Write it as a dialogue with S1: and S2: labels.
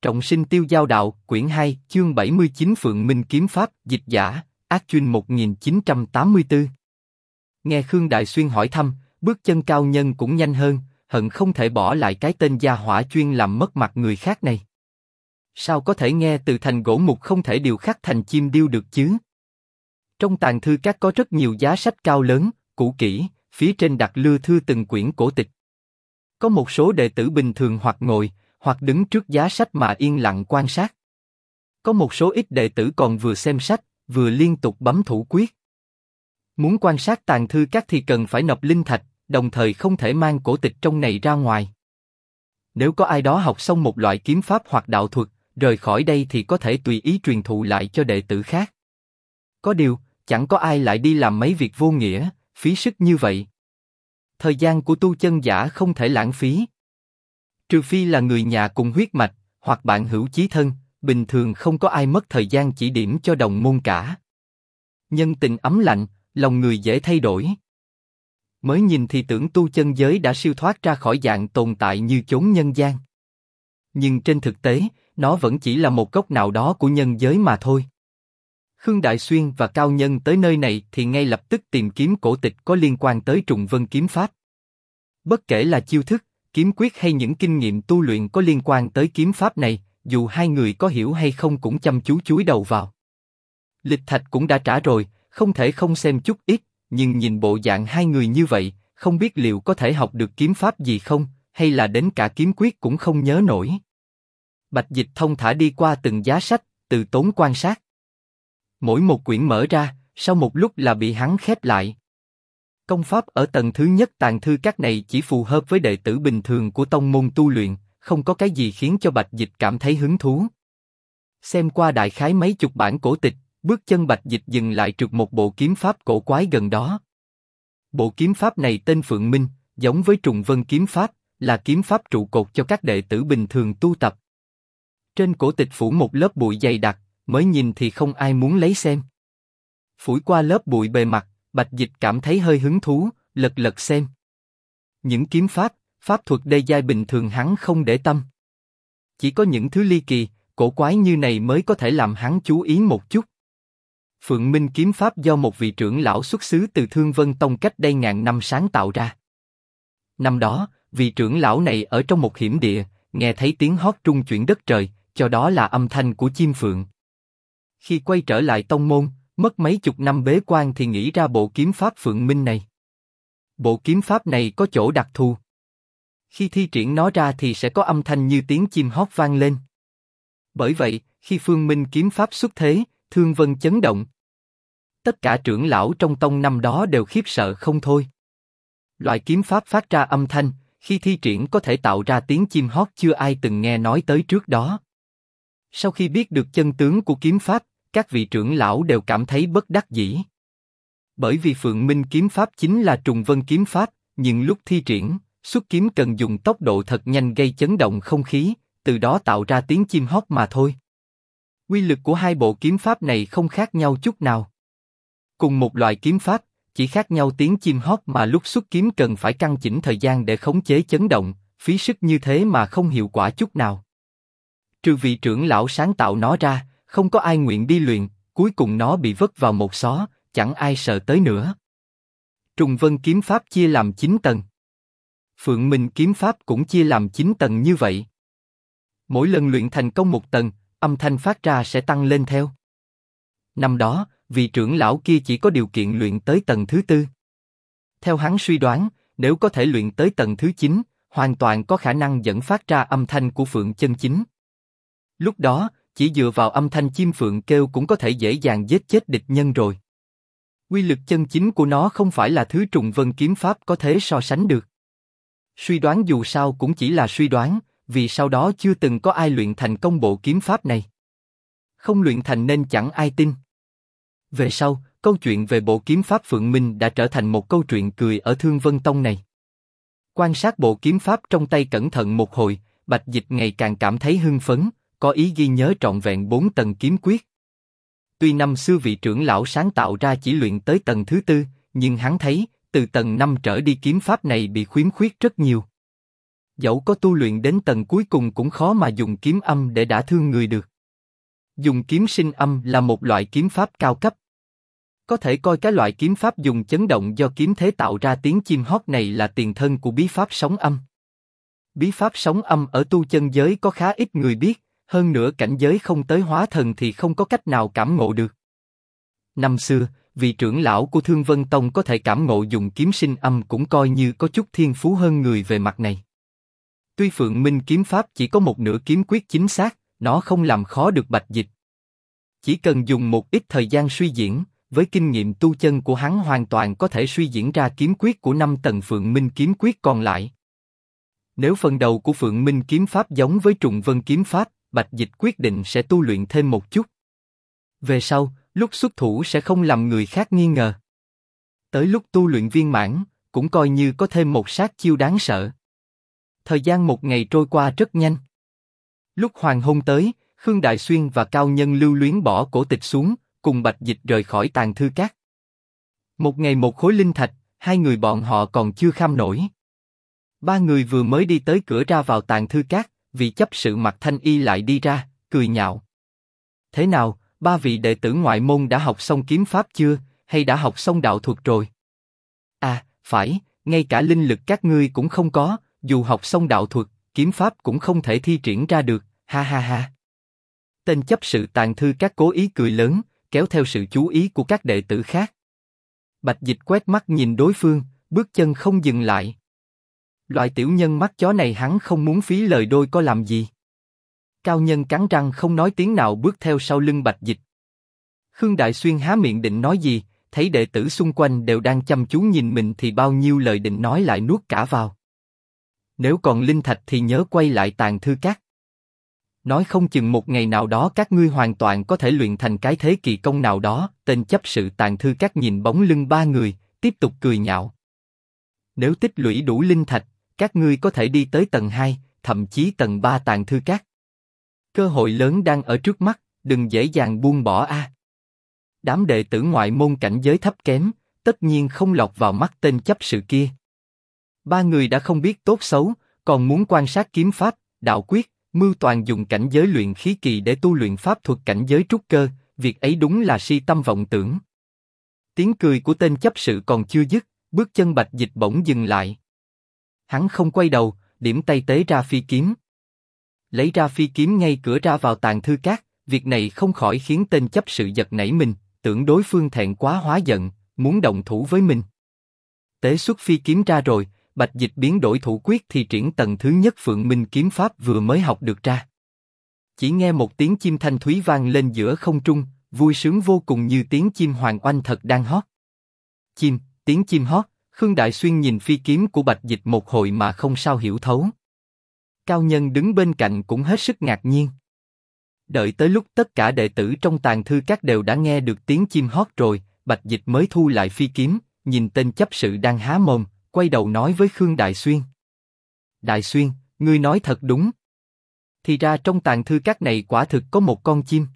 S1: Trọng sinh tiêu giao đạo, quyển 2, chương 79 Phượng Minh kiếm pháp, dịch giả, Ác Chuyên 1984. Nghe Khương Đại Xuyên hỏi thăm, bước chân cao nhân cũng nhanh hơn, hận không thể bỏ lại cái tên gia hỏa chuyên làm mất mặt người khác này. Sao có thể nghe từ thành gỗ mục không thể điều khắc thành chim điêu được chứ? Trong tàng thư các có rất nhiều giá sách cao lớn, cũ kỹ, phía trên đặt lưa thưa từng quyển cổ tịch. Có một số đệ tử bình thường hoặc ngồi, hoặc đứng trước giá sách mà yên lặng quan sát. Có một số ít đệ tử còn vừa xem sách, vừa liên tục bấm thủ quyết. Muốn quan sát tàng thư các thì cần phải nộp linh thạch, đồng thời không thể mang cổ tịch trong này ra ngoài. Nếu có ai đó học xong một loại kiếm pháp hoặc đạo thuật, rời khỏi đây thì có thể tùy ý truyền thụ lại cho đệ tử khác. Có điều, chẳng có ai lại đi làm mấy việc vô nghĩa, phí sức như vậy. Thời gian của tu chân giả không thể lãng phí. Trừ phi là người nhà cùng huyết mạch, hoặc bạn hữu chí thân, bình thường không có ai mất thời gian chỉ điểm cho đồng môn cả. Nhân tình ấm lạnh, lòng người dễ thay đổi. Mới nhìn thì tưởng tu chân giới đã siêu thoát ra khỏi dạng tồn tại như chốn nhân gian. Nhưng trên thực tế, nó vẫn chỉ là một góc nào đó của nhân giới mà thôi. Khương Đại Xuyên và cao nhân tới nơi này thì ngay lập tức tìm kiếm cổ tịch có liên quan tới Trùng Vân kiếm pháp. Bất kể là chiêu thức, kiếm quyết hay những kinh nghiệm tu luyện có liên quan tới kiếm pháp này, dù hai người có hiểu hay không cũng chăm chú chúi đầu vào. Lịch thạch cũng đã trả rồi, không thể không xem chút ít, nhưng nhìn bộ dạng hai người như vậy, không biết liệu có thể học được kiếm pháp gì không, hay là đến cả kiếm quyết cũng không nhớ nổi. Bạch Dịch thông thả đi qua từng giá sách, từ tốn quan sát. Mỗi một quyển mở ra, sau một lúc là bị hắn khép lại. Công pháp ở tầng thứ nhất tàng thư các này chỉ phù hợp với đệ tử bình thường của tông môn tu luyện, không có cái gì khiến cho Bạch Dịch cảm thấy hứng thú. Xem qua đại khái mấy chục bản cổ tịch, bước chân Bạch Dịch dừng lại trượt một bộ kiếm pháp cổ quái gần đó. Bộ kiếm pháp này tên Phượng Minh, giống với Trùng Vân kiếm pháp, là kiếm pháp trụ cột cho các đệ tử bình thường tu tập. Trên cổ tịch phủ một lớp bụi dày đặc, mới nhìn thì không ai muốn lấy xem. Phủi qua lớp bụi bề mặt, Bạch Dịch cảm thấy hơi hứng thú, lật lật xem. Những kiếm pháp, pháp thuật đê giai bình thường hắn không để tâm. Chỉ có những thứ ly kỳ, cổ quái như này mới có thể làm hắn chú ý một chút. Phượng Minh kiếm pháp do một vị trưởng lão xuất xứ từ Thương Vân Tông cách đây ngàn năm sáng tạo ra. Năm đó, vị trưởng lão này ở trong một hiểm địa, nghe thấy tiếng hót trung chuyển đất trời, cho đó là âm thanh của chim phượng. Khi quay trở lại tông môn, mất mấy chục năm bế quan thì nghĩ ra bộ kiếm pháp Phượng Minh này. Bộ kiếm pháp này có chỗ đặc thù. Khi thi triển nó ra thì sẽ có âm thanh như tiếng chim hót vang lên. Bởi vậy, khi Phượng Minh kiếm pháp xuất thế, Thương Vân chấn động. Tất cả trưởng lão trong tông năm đó đều khiếp sợ không thôi. Loại kiếm pháp phát ra âm thanh, khi thi triển có thể tạo ra tiếng chim hót chưa ai từng nghe nói tới trước đó. Sau khi biết được chân tướng của kiếm pháp, các vị trưởng lão đều cảm thấy bất đắc dĩ. Bởi vì Phượng Minh kiếm pháp chính là Trùng Vân kiếm pháp, nhưng lúc thi triển, xuất kiếm cần dùng tốc độ thật nhanh gây chấn động không khí, từ đó tạo ra tiếng chim hót mà thôi. Quy lực của hai bộ kiếm pháp này không khác nhau chút nào. Cùng một loại kiếm pháp, chỉ khác nhau tiếng chim hót mà lúc xuất kiếm cần phải căn chỉnh thời gian để khống chế chấn động, phí sức như thế mà không hiệu quả chút nào. Trừ vị trưởng lão sáng tạo nó ra, không có ai nguyện đi luyện, cuối cùng nó bị vứt vào một xó, chẳng ai sợ tới nữa. Trùng Vân kiếm pháp chia làm 9 tầng. Phượng Minh kiếm pháp cũng chia làm 9 tầng như vậy. Mỗi lần luyện thành công một tầng, âm thanh phát ra sẽ tăng lên theo. Năm đó, vị trưởng lão kia chỉ có điều kiện luyện tới tầng thứ 4. Theo hắn suy đoán, nếu có thể luyện tới tầng thứ 9, hoàn toàn có khả năng dẫn phát ra âm thanh của phượng chân chính. Lúc đó, chỉ dựa vào âm thanh chim phượng kêu cũng có thể dễ dàng giết chết địch nhân rồi. Quy lực chân chính của nó không phải là thứ Trùng Vân kiếm pháp có thể so sánh được. Suy đoán dù sao cũng chỉ là suy đoán, vì sau đó chưa từng có ai luyện thành công bộ kiếm pháp này. Không luyện thành nên chẳng ai tin. Về sau, câu chuyện về bộ kiếm pháp Phượng Minh đã trở thành một câu chuyện cười ở Thương Vân Tông này. Quan sát bộ kiếm pháp trong tay cẩn thận một hồi, Bạch Dịch ngày càng cảm thấy hưng phấn, có ý ghi nhớ trọn vẹn 4 tầng kiếm quyết. Tuy năm xưa vị trưởng lão sáng tạo ra chỉ luyện tới tầng thứ 4, nhưng hắn thấy, từ tầng 5 trở đi kiếm pháp này bị khiếm khuyết rất nhiều. Dẫu có tu luyện đến tầng cuối cùng cũng khó mà dùng kiếm âm để đả thương người được. Dùng kiếm sinh âm là một loại kiếm pháp cao cấp. Có thể coi cái loại kiếm pháp dùng chấn động do kiếm thế tạo ra tiếng chim hót này là tiền thân của bí pháp sóng âm. Bí pháp sóng âm ở tu chân giới có khá ít người biết, hơn nữa cảnh giới không tới hóa thần thì không có cách nào cảm ngộ được. Năm xưa, vị trưởng lão của Thương Vân Tông có thể cảm ngộ dùng kiếm sinh âm cũng coi như có chút thiên phú hơn người về mặt này. Tuy Phượng Minh kiếm pháp chỉ có một nửa kiếm quyết chính xác, nó không làm khó được Bạch Dịch. Chỉ cần dùng một ít thời gian suy diễn, với kinh nghiệm tu chân của hắn hoàn toàn có thể suy diễn ra kiếm quyết của 5 tầng Phượng Minh kiếm quyết còn lại. Nếu phần đầu của Phượng Minh kiếm pháp giống với Trùng Vân kiếm pháp, Bạch Dịch quyết định sẽ tu luyện thêm một chút. Về sau, lúc xuất thủ sẽ không làm người khác nghi ngờ. Tới lúc tu luyện viên mãn, cũng coi như có thêm một sát chiêu đáng sợ. Thời gian một ngày trôi qua rất nhanh. Lúc hoàng hôn tới, Khương Đại Xuyên và Cao Nhân lưu luyến bỏ cổ tịch xuống, cùng Bạch Dịch rời khỏi Tàng Thư Các. Một ngày một khối linh thạch, hai người bọn họ còn chưa kham nổi. Ba người vừa mới đi tới cửa ra vào Tàng Thư Các, vị chấp sự mặc thanh y lại đi ra, cười nhạo. Thế nào, ba vị đệ tử ngoại môn đã học xong kiếm pháp chưa, hay đã học xong đạo thuật rồi? À, phải, ngay cả linh lực các ngươi cũng không có, dù học xong đạo thuật, kiếm pháp cũng không thể thi triển ra được, ha ha ha. Tên chấp sự Tàng Thư Các cố ý cười lớn, kéo theo sự chú ý của các đệ tử khác. Bạch Dịch quét mắt nhìn đối phương, bước chân không dừng lại. Loại tiểu nhân mắt chó này hắn không muốn phí lời đôi có làm gì. Cao Nhân cắn răng không nói tiếng nào bước theo sau lưng Bạch Dịch. Khương Đại Xuyên há miệng định nói gì, thấy đệ tử xung quanh đều đang chăm chú nhìn mình thì bao nhiêu lời định nói lại nuốt cả vào. Nếu còn linh thạch thì nhớ quay lại Tàng Thư Các. Nói không chừng một ngày nào đó các ngươi hoàn toàn có thể luyện thành cái thế kỳ công nào đó. Tên chấp sự Tàng Thư Các nhìn bóng lưng ba người, tiếp tục cười nhạo. Nếu tích lũy đủ linh thạch, các ngươi có thể đi tới tầng 2, thậm chí tầng 3 Tàng Thư Các. Cơ hội lớn đang ở trước mắt, đừng dễ dàng buông bỏ a. Đám đệ tử ngoại môn cảnh giới thấp kém, tất nhiên không lọt vào mắt tên chấp sự kia. Ba người đã không biết tốt xấu, còn muốn quan sát kiếm pháp, đạo quyết, mưu toàn dùng cảnh giới luyện khí kỳ để tu luyện pháp thuật cảnh giới trúc cơ, việc ấy đúng là si tâm vọng tưởng. Tiếng cười của tên chấp sự còn chưa dứt, bước chân Bạch Dịch bỗng dừng lại. Hắn không quay đầu, điểm tay tế ra phi kiếm. Lấy ra phi kiếm ngay cửa ra vào Tàng Thư Các, việc này không khỏi khiến tên chấp sự giật nảy mình, tưởng đối phương thẹn quá hóa giận, muốn động thủ với mình. Tế xuất phi kiếm ra rồi, Bạch Dịch biến đổi thủ quyết thì triển tầng thứ nhất Phượng Minh kiếm pháp vừa mới học được ra. Chỉ nghe một tiếng chim thanh thúy vang lên giữa không trung, vui sướng vô cùng như tiếng chim hoàng oanh thật đang hót. Chim, tiếng chim hót, Khương Đại Xuyên nhìn phi kiếm của Bạch Dịch một hồi mà không sao hiểu thấu. Cao Nhân đứng bên cạnh cũng hết sức ngạc nhiên. Đợi tới lúc tất cả đệ tử trong Tàng Thư Các đều đã nghe được tiếng chim hót rồi, Bạch Dịch mới thu lại phi kiếm, nhìn tên chấp sự đang há mồm, quay đầu nói với Khương Đại Xuyên. Đại Xuyên, ngươi nói thật đúng. Thì ra trong Tàng Thư Các này quả thực có một con chim.